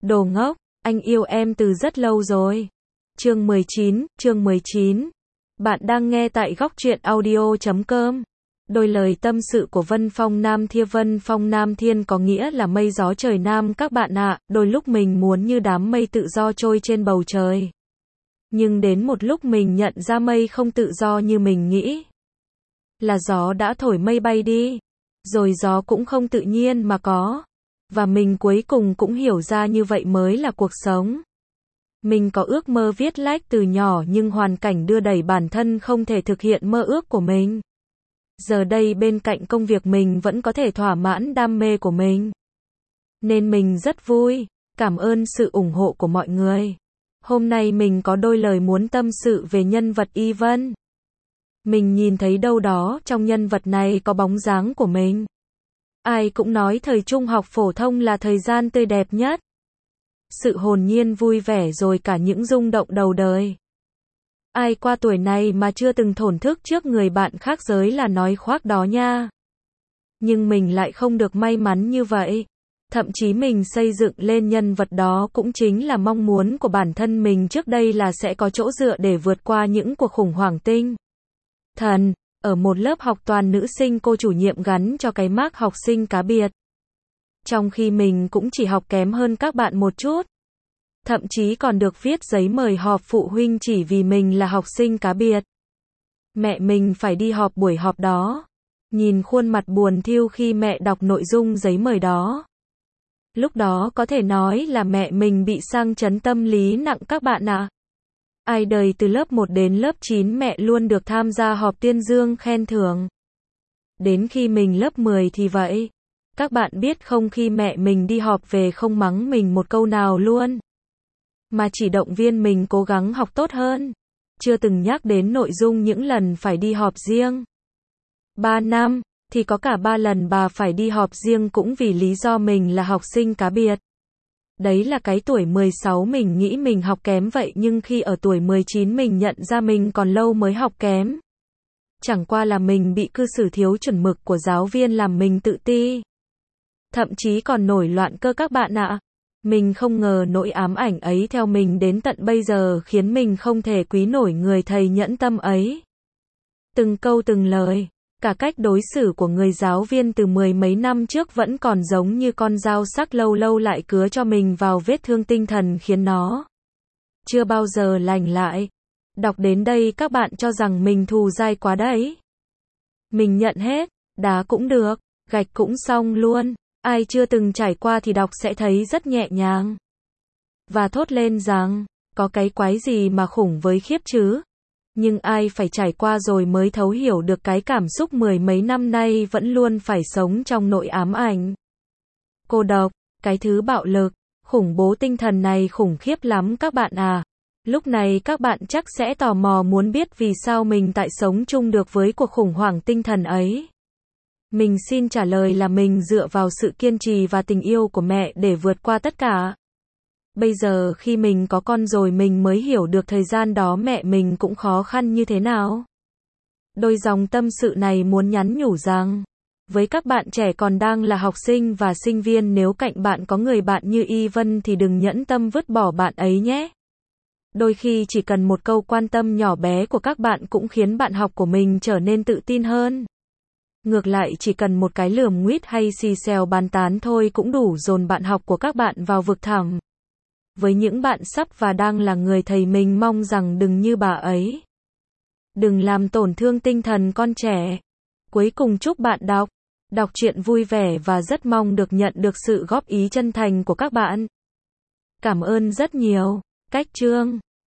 Đồ ngốc, anh yêu em từ rất lâu rồi. Chương 19. Bạn đang nghe tại góc truyện audio.com. Đôi lời tâm sự của Vân Phong Nam Thiên. Vân Phong Nam Thiên có nghĩa là mây gió trời Nam các bạn ạ. Đôi lúc mình muốn như đám mây tự do trôi trên bầu trời. Nhưng đến một lúc mình nhận ra mây không tự do như mình nghĩ. Là gió đã thổi mây bay đi. Rồi gió cũng không tự nhiên mà có. Và mình cuối cùng cũng hiểu ra như vậy mới là cuộc sống. Mình có ước mơ viết lách từ nhỏ nhưng hoàn cảnh đưa đẩy bản thân không thể thực hiện mơ ước của mình. Giờ đây bên cạnh công việc mình vẫn có thể thỏa mãn đam mê của mình. Nên mình rất vui, cảm ơn sự ủng hộ của mọi người. Hôm nay mình có đôi lời muốn tâm sự về nhân vật Y Vân. Mình nhìn thấy đâu đó trong nhân vật này có bóng dáng của mình. Ai cũng nói thời trung học phổ thông là thời gian tươi đẹp nhất. Sự hồn nhiên vui vẻ rồi cả những rung động đầu đời. Ai qua tuổi này mà chưa từng thổn thức trước người bạn khác giới là nói khoác đó nha. Nhưng mình lại không được may mắn như vậy. Thậm chí mình xây dựng lên nhân vật đó cũng chính là mong muốn của bản thân mình trước đây là sẽ có chỗ dựa để vượt qua những cuộc khủng hoảng tinh thần. Ở một lớp học toàn nữ sinh, cô chủ nhiệm gắn cho cái mác học sinh cá biệt. Trong khi mình cũng chỉ học kém hơn các bạn một chút. Thậm chí còn được viết giấy mời họp phụ huynh chỉ vì mình là học sinh cá biệt. Mẹ mình phải đi họp buổi họp đó. Nhìn khuôn mặt buồn thiu khi mẹ đọc nội dung giấy mời đó. Lúc đó có thể nói là mẹ mình bị sang chấn tâm lý nặng các bạn ạ. Ai đời từ lớp 1 đến lớp 9 mẹ luôn được tham gia họp tuyên dương khen thưởng. Đến khi mình lớp 10 thì vậy. Các bạn biết không, khi mẹ mình đi họp về không mắng mình một câu nào luôn. Mà chỉ động viên mình cố gắng học tốt hơn. Chưa từng nhắc đến nội dung những lần phải đi họp riêng. 3 năm, thì có cả 3 lần bà phải đi họp riêng cũng vì lý do mình là học sinh cá biệt. Đấy là cái tuổi 16 mình nghĩ mình học kém vậy nhưng khi ở tuổi 19 mình nhận ra mình còn lâu mới học kém. Chẳng qua là mình bị cư xử thiếu chuẩn mực của giáo viên làm mình tự ti. Thậm chí còn nổi loạn cơ các bạn ạ. Mình không ngờ nỗi ám ảnh ấy theo mình đến tận bây giờ khiến mình không thể quý nổi người thầy nhẫn tâm ấy. Từng câu từng lời, cả cách đối xử của người giáo viên từ 10 mấy năm trước vẫn còn giống như con dao sắc lâu lâu lại cứa cho mình vào vết thương tinh thần khiến nó chưa bao giờ lành lại. Đọc đến đây các bạn cho rằng mình thù dai quá đấy. Mình nhận hết, đá cũng được, gạch cũng xong luôn. Ai chưa từng trải qua thì đọc sẽ thấy rất nhẹ nhàng. Và thốt lên rằng, có cái quái gì mà khủng với khiếp chứ? Nhưng ai phải trải qua rồi mới thấu hiểu được cái cảm xúc 10 mấy năm nay vẫn luôn phải sống trong nỗi ám ảnh. Cô độc, cái thứ bạo lực, khủng bố tinh thần này khủng khiếp lắm các bạn à. Lúc này các bạn chắc sẽ tò mò muốn biết vì sao mình tại sống chung được với cuộc khủng hoảng tinh thần ấy. Mình xin trả lời là mình dựa vào sự kiên trì và tình yêu của mẹ để vượt qua tất cả. Bây giờ khi mình có con rồi mình mới hiểu được thời gian đó mẹ mình cũng khó khăn như thế nào. Đôi dòng tâm sự này muốn nhắn nhủ rằng, với các bạn trẻ còn đang là học sinh và sinh viên, nếu cạnh bạn có người bạn như Y Vân thì đừng nhẫn tâm vứt bỏ bạn ấy nhé. Đôi khi chỉ cần một câu quan tâm nhỏ bé của các bạn cũng khiến bạn học của mình trở nên tự tin hơn. Ngược lại chỉ cần một cái lườm nguýt hay xì xèo bàn tán thôi cũng đủ dồn bạn học của các bạn vào vực thẳm. Với những bạn sắp và đang là người thầy mình mong rằng đừng như bà ấy. Đừng làm tổn thương tinh thần con trẻ. Cuối cùng chúc bạn đọc truyện vui vẻ và rất mong được nhận được sự góp ý chân thành của các bạn. Cảm ơn rất nhiều. Cách chương